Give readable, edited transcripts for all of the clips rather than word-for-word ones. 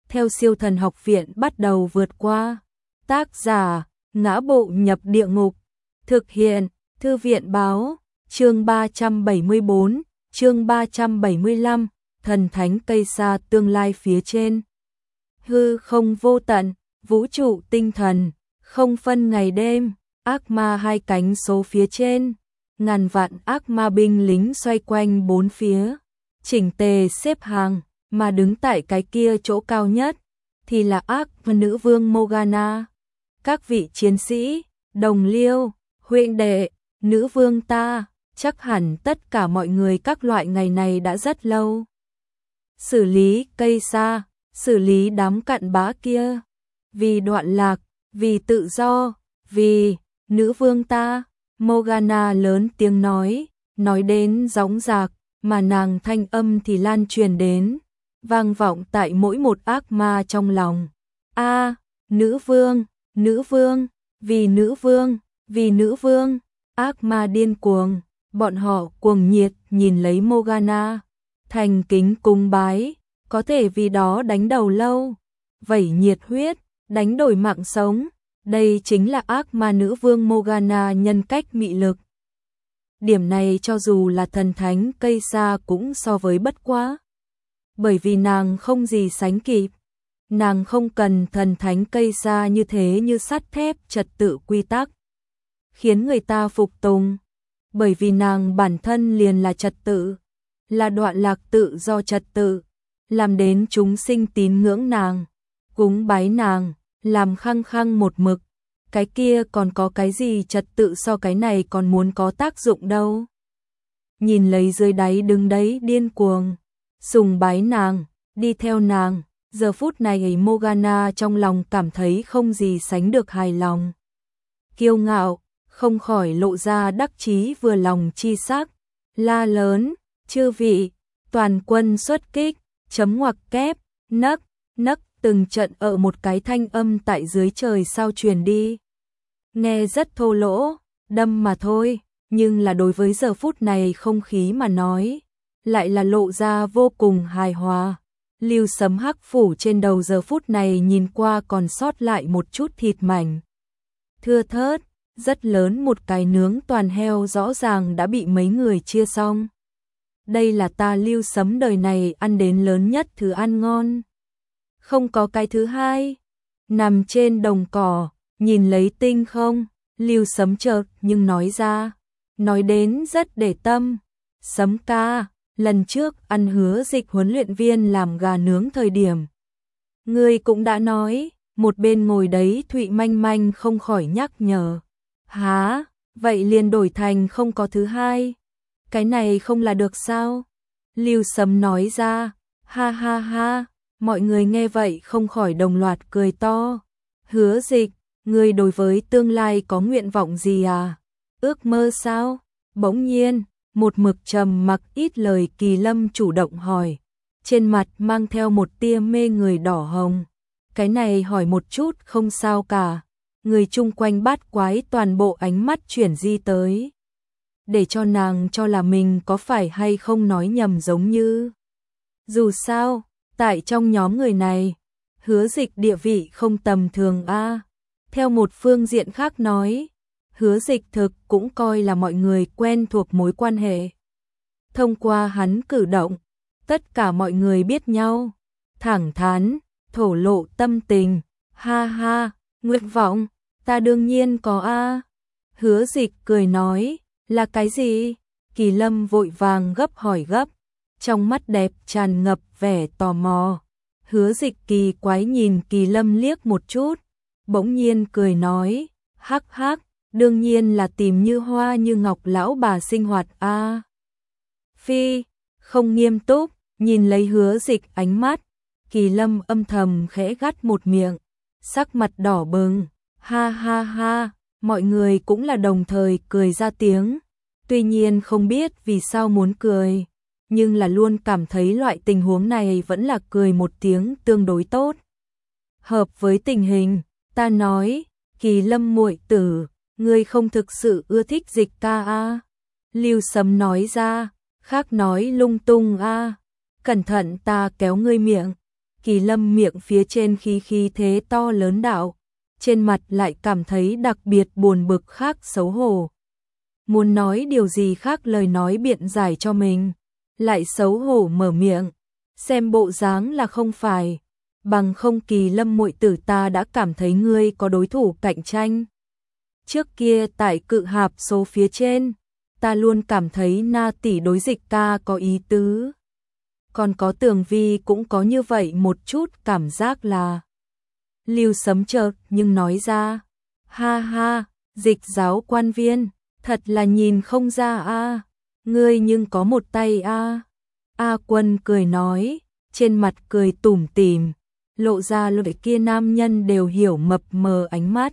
theo siêu thần học viện bắt đầu vượt qua. Tác giả, Ngã Bộ Nhập Địa Ngục. Thực hiện, Thư viện Báo. Chương 374, chương 375, thần thánh cây sa tương lai phía trên. Hư không vô tận, vũ trụ tinh thần, không phân ngày đêm, ác ma hai cánh số phía trên, ngàn vạn ác ma binh lính xoay quanh bốn phía, chỉnh tề xếp hàng, mà đứng tại cái kia chỗ cao nhất thì là ác nữ vương Morgana. Các vị chiến sĩ, đồng liêu, huynh đệ, nữ vương ta, chắc hẳn tất cả mọi người các loại ngày này đã rất lâu. Xử lý cây sa, xử lý đám cặn bã kia, vì đoạn lạc, vì tự do, vì nữ vương ta. Morgana lớn tiếng nói đến dõng dạc, mà nàng thanh âm thì lan truyền đến, vang vọng tại mỗi một ác ma trong lòng. A, nữ vương, vì nữ vương, vì nữ vương. Ác ma điên cuồng, bọn họ cuồng nhiệt nhìn lấy Morgana, thành kính cung bái, có thể vì đó đánh đầu lâu, vẩy nhiệt huyết, đánh đổi mạng sống. Đây chính là ác ma nữ vương Morgana nhân cách mị lực. Điểm này cho dù là thần thánh cây sa cũng so với bất quá. Bởi vì nàng không gì sánh kịp. Nàng không cần thần thánh cây sa như thế như sắt thép trật tự quy tắc, khiến người ta phục tùng. Bởi vì nàng bản thân liền là trật tự, là đoạn lạc tự do trật tự, làm đến chúng sinh tín ngưỡng nàng, cúng bái nàng, làm khăng khăng một mực. Cái kia còn có cái gì trật tự so cái này còn muốn có tác dụng đâu. Nhìn lấy dưới đáy đứng đấy điên cuồng, sùng bái nàng, đi theo nàng, giờ phút này Morgana trong lòng cảm thấy không gì sánh được hài lòng. Kiêu ngạo, không khỏi lộ ra đắc chí vừa lòng chi sắc, la lớn, chư vị, toàn quân xuất kích, chấm ngoặc kép, nấc, từng trận ở một cái thanh âm tại dưới trời sao truyền đi. Nghe rất thô lỗ, đâm mà thôi, nhưng là đối với giờ phút này không khí mà nói, lại là lộ ra vô cùng hài hòa. Lưu sấm hắc phủ trên đầu giờ phút này nhìn qua còn sót lại một chút thịt mảnh thưa thớt, rất lớn một cái nướng toàn heo rõ ràng đã bị mấy người chia xong. Đây là ta Lưu sấm đời này ăn đến lớn nhất thứ ăn ngon. Không có cái thứ hai. Nằm trên đồng cỏ, nhìn lấy tinh không, Lưu sấm chợt nhưng nói ra, nói đến rất để tâm. Sấm ca, lần trước ăn Hứa Dịch huấn luyện viên làm gà nướng thời điểm, ngươi cũng đã nói. Một bên ngồi đấy Thụy Manh Manh không khỏi nhắc nhở. Hả, vậy liền đổi thành không có thứ hai. Cái này không là được sao? Lưu sấm nói ra, ha ha ha, mọi người nghe vậy không khỏi đồng loạt cười to. Hứa Dịch, ngươi đối với tương lai có nguyện vọng gì à? Ước mơ sao? Bỗng nhiên, một mực trầm mặc ít lời Kỳ Lâm chủ động hỏi, trên mặt mang theo một tia mê người đỏ hồng. Cái này hỏi một chút không sao cả. Người chung quanh bát quái toàn bộ ánh mắt chuyển di tới, để cho nàng cho là mình có phải hay không nói nhầm giống như. Dù sao, tại trong nhóm người này, Hứa Dịch địa vị không tầm thường a. Theo một phương diện khác nói, Hứa Dịch thực cũng coi là mọi người quen thuộc mối quan hệ. Thông qua hắn cử động, tất cả mọi người biết nhau, thẳng thắn, thổ lộ tâm tình, ha ha, nguyện vọng, ta đương nhiên có a. Hứa Dịch cười nói, là cái gì? Kỳ Lâm vội vàng hỏi gấp, trong mắt đẹp tràn ngập vẻ tò mò. Hứa Dịch kỳ quái nhìn Kỳ Lâm liếc một chút, bỗng nhiên cười nói, hắc hắc, đương nhiên là tìm Như Hoa Như Ngọc lão bà sinh hoạt a. Phi, không nghiêm túc, nhìn lấy Hứa Dịch ánh mắt, Kỳ Lâm âm thầm khẽ gắt một miệng, sắc mặt đỏ bừng, ha ha ha, mọi người cũng là đồng thời cười ra tiếng, tuy nhiên không biết vì sao muốn cười, nhưng là luôn cảm thấy loại tình huống này vẫn là cười một tiếng tương đối tốt. Hợp với tình hình, ta nói, Kỳ Lâm muội tử, ngươi không thực sự ưa thích Dịch ca a? Lưu Sấm nói ra, khác nói lung tung a, cẩn thận ta kéo ngươi miệng. Kỳ Lâm miệng phía trên khí thế to lớn đạo, trên mặt lại cảm thấy đặc biệt buồn bực khác xấu hổ. Muốn nói điều gì khác lời nói biện giải cho mình, lại xấu hổ mở miệng, xem bộ dáng là không phải, bằng không Kỳ Lâm muội tử ta đã cảm thấy ngươi có đối thủ cạnh tranh. Trước kia tại cự hạp số phía trên, ta luôn cảm thấy Na tỷ đối Dịch ca có ý tứ. Còn có Tường Vi cũng có như vậy một chút cảm giác là. Lưu Sấm chợt nhưng nói ra, ha ha, Dịch giáo quan viên, thật là nhìn không ra a, ngươi nhưng có một tay a. A Quân cười nói, trên mặt cười tủm tỉm, lộ ra loại kia nam nhân đều hiểu mập mờ ánh mắt.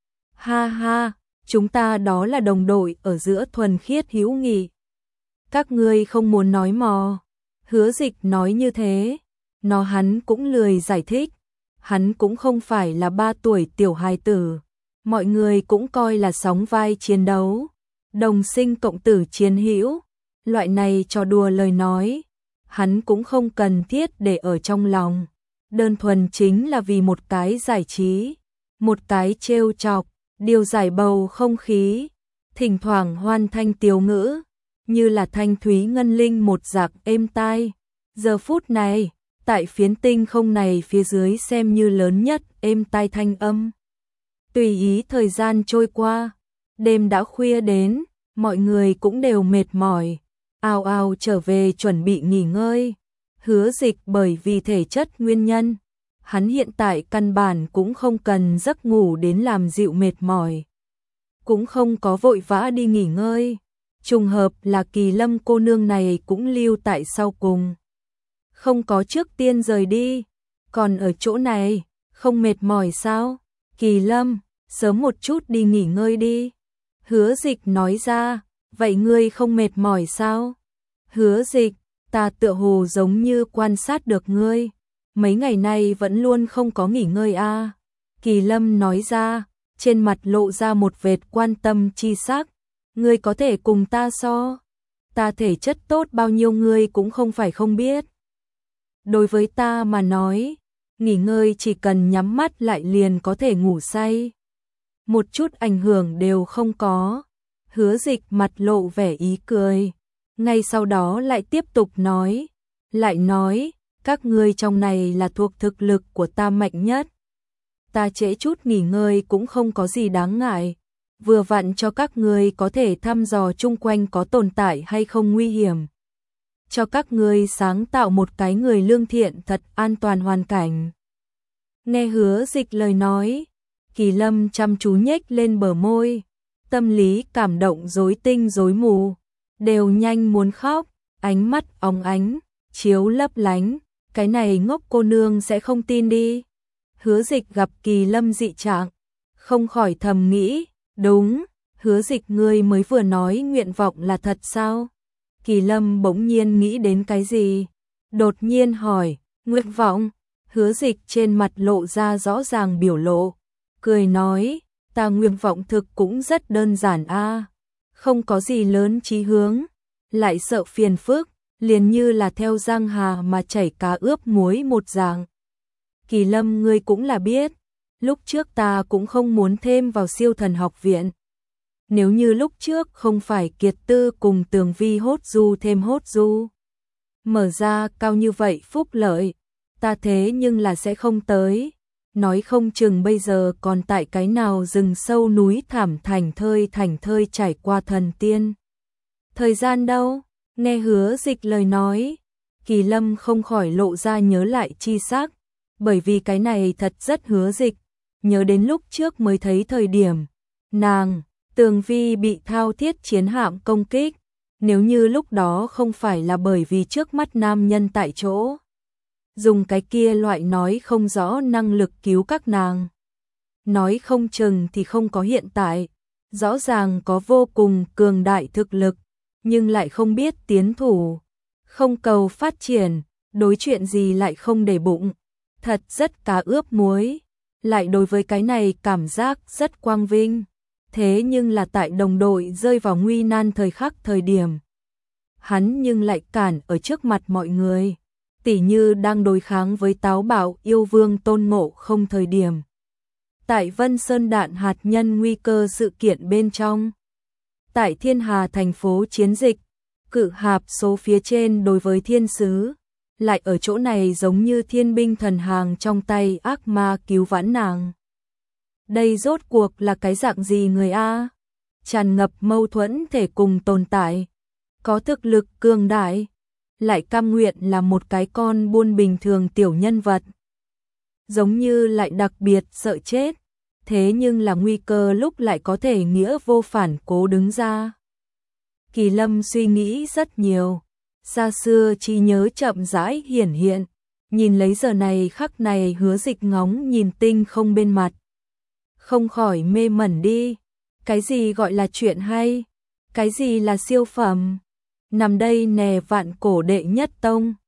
Ha ha, chúng ta đó là đồng đội ở giữa thuần khiết hữu nghị. Các ngươi không muốn nói mò. Hứa Dịch nói như thế, hắn cũng lười giải thích, hắn cũng không phải là 3 tuổi tiểu hài tử, mọi người cũng coi là sóng vai chiến đấu, đồng sinh cộng tử chiến hữu, loại này trò đùa lời nói, hắn cũng không cần thiết để ở trong lòng, đơn thuần chính là vì một cái giải trí, một cái trêu chọc, điều giải bầu không khí, thỉnh thoảng hoan thanh tiếu ngữ, như là thanh thúy ngân linh một dạng êm tai. Giờ phút này, tại phiến tinh không này phía dưới xem như lớn nhất êm tai thanh âm. Tùy ý thời gian trôi qua, đêm đã khuya đến, mọi người cũng đều mệt mỏi, ào ào trở về chuẩn bị nghỉ ngơi. Hứa Dịch bởi vì thể chất nguyên nhân, hắn hiện tại căn bản cũng không cần giấc ngủ đến làm dịu mệt mỏi, cũng không có vội vã đi nghỉ ngơi. Trùng hợp là Kỳ Lâm cô nương này cũng lưu tại sau cùng, không có trước tiên rời đi, còn ở chỗ này, không mệt mỏi sao? Kỳ Lâm, sớm một chút đi nghỉ ngơi đi. Hứa Dịch nói ra, vậy ngươi không mệt mỏi sao? Hứa Dịch, ta tựa hồ giống như quan sát được ngươi, mấy ngày nay vẫn luôn không có nghỉ ngơi a. Kỳ Lâm nói ra, trên mặt lộ ra một vệt quan tâm chi sắc, ngươi có thể cùng ta so, ta thể chất tốt bao nhiêu ngươi cũng không phải không biết. Đối với ta mà nói, nghỉ ngơi chỉ cần nhắm mắt lại liền có thể ngủ say, một chút ảnh hưởng đều không có. Hứa Dịch mặt lộ vẻ ý cười, ngay sau đó lại tiếp tục nói, các ngươi trong này là thuộc thực lực của ta mạnh nhất. Ta trễ chút nghỉ ngơi cũng không có gì đáng ngại, vừa vặn cho các ngươi có thể thăm dò chung quanh có tồn tại hay không nguy hiểm. Cho các ngươi sáng tạo một cái người lương thiện thật an toàn hoàn cảnh. Nghe Hứa Dịch lời nói, Kỳ Lâm chăm chú nhếch lên bờ môi, tâm lý cảm động rối tinh rối mù, đều nhanh muốn khóc, ánh mắt óng ánh, chiếu lấp lánh, cái này ngốc cô nương sẽ không tin đi. Hứa Dịch gặp Kỳ Lâm dị trạng, không khỏi thầm nghĩ, đúng, Hứa Dịch ngươi mới vừa nói nguyện vọng là thật sao? Kỳ Lâm bỗng nhiên nghĩ đến cái gì, đột nhiên hỏi, nguyện vọng? Hứa Dịch trên mặt lộ ra rõ ràng biểu lộ, cười nói, ta nguyện vọng thực cũng rất đơn giản a, không có gì lớn chí hướng, lại sợ phiền phức, liền như là theo giang hà mà chảy cá ướp muối một dạng. Kỳ Lâm ngươi cũng là biết, lúc trước ta cũng không muốn thêm vào siêu thần học viện. Nếu như lúc trước không phải Kiệt Tư cùng Tường Vi hốt du, mở ra cao như vậy phúc lợi, ta thế nhưng là sẽ không tới, nói không chừng bây giờ còn tại cái nào rừng sâu núi thảm thành thơi trải qua thần tiên. Thời gian đâu? Nghe Hứa Dịch lời nói, Kỳ Lâm không khỏi lộ ra nhớ lại chi sắc, bởi vì cái này thật rất Hứa Dịch, nhớ đến lúc trước mới thấy thời điểm, Tường Vi bị thao thiết chiến hạm công kích, nếu như lúc đó không phải là bởi vì trước mắt nam nhân tại chỗ, dùng cái kia loại nói không rõ năng lực cứu các nàng, nói không chừng thì không có hiện tại, rõ ràng có vô cùng cường đại thực lực, nhưng lại không biết tiến thủ, không cầu phát triển, đối chuyện gì lại không để bụng, thật rất cá ướp muối, lại đối với cái này cảm giác rất quang vinh. Thế nhưng là tại đồng đội rơi vào nguy nan thời khắc thời điểm, hắn nhưng lại cản ở trước mặt mọi người, tỉ như đang đối kháng với táo bạo yêu vương Tôn Ngộ Không thời điểm. Tại Vân Sơn đạn hạt nhân nguy cơ sự kiện bên trong. Tại Thiên Hà thành phố chiến dịch, cự hạp số phía trên đối với thiên sứ, lại ở chỗ này giống như thiên binh thần hàng trong tay ác ma cứu vãn nàng. Đây rốt cuộc là cái dạng gì người A? Tràn ngập mâu thuẫn thể cùng tồn tại, có thực lực cường đại, lại cam nguyện là một cái con buôn bình thường tiểu nhân vật. Giống như lại đặc biệt sợ chết, thế nhưng là nguy cơ lúc lại có thể nghĩa vô phản cố đứng ra. Kỳ Lâm suy nghĩ rất nhiều, xa xưa trí nhớ chậm rãi hiển hiện, nhìn lấy giờ này khắc này Hứa Dịch ngóng nhìn tinh không bên mặt. Không khỏi mê mẩn đi, cái gì gọi là chuyện hay, cái gì là siêu phẩm, nằm đây nè vạn cổ đệ nhất tông.